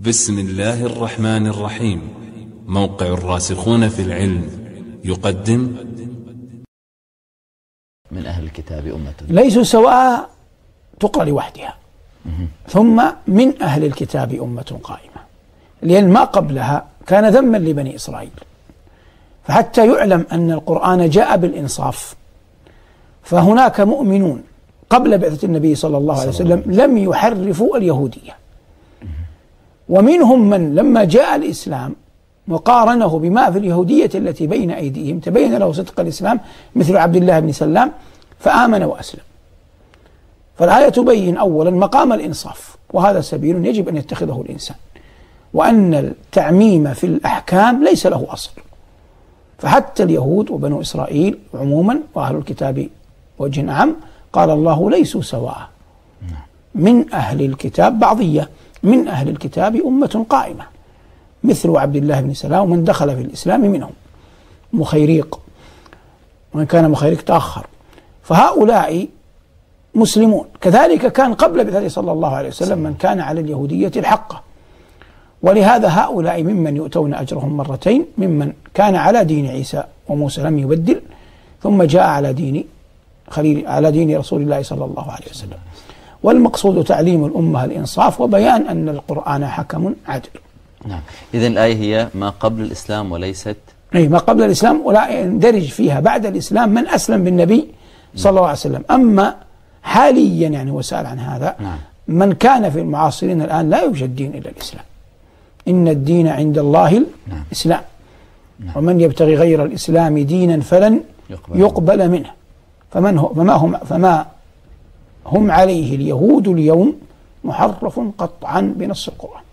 بسم الله الرحمن الرحيم. موقع الراسخون في العلم يقدم من أهل الكتاب أمة ليسوا سواء تقرأ لوحدها، ثم من أهل الكتاب أمة قائمة، لأن ما قبلها كان ذما لبني إسرائيل. فحتى يعلم أن القرآن جاء بالإنصاف، فهناك مؤمنون قبل بعثة النبي صلى الله عليه وسلم لم يحرفوا اليهودية، ومنهم من لما جاء الإسلام وقارنه بما في اليهودية التي بين أيديهم تبين له صدق الإسلام، مثل عبد الله بن سلام فآمن وأسلم. فالآية تبين أولا مقام الإنصاف، وهذا سبيل يجب أن يتخذه الإنسان، وأن التعميم في الأحكام ليس له أصل. فحتى اليهود وبنو إسرائيل عموما وأهل الكتاب وجه عام قال الله ليسوا سواء، من أهل الكتاب بعضية، من أهل الكتاب أمة قائمة، مثل عبد الله بن سلام ومن دخل في الإسلام منهم، مخيريق ومن كان مخيريق تأخر، فهؤلاء مسلمون. كذلك كان قبل بعثته صلى الله عليه وسلم من كان على اليهودية الحقة، ولهذا هؤلاء ممن يؤتون أجرهم مرتين، ممن كان على دين عيسى وموسى لم يبدل، ثم جاء على دين رسول الله صلى الله عليه وسلم. والمقصود تعليم الأمة الإنصاف وبيان أن القرآن حكم عدل. نعم، إذن الآية هي ما قبل الإسلام وليست ما قبل الإسلام، ولا يندرج فيها بعد الإسلام من أسلم بالنبي صلى الله عليه وسلم. أما حاليا يعني وسأل عن هذا، من كان في المعاصرين الآن لا يوجد دين إلا الإسلام، إن الدين عند الله الإسلام، ومن يبتغي غير الإسلام دينا فلن يقبل منه، فما هم عليه اليهود اليوم محرف قطعا بنص القرآن.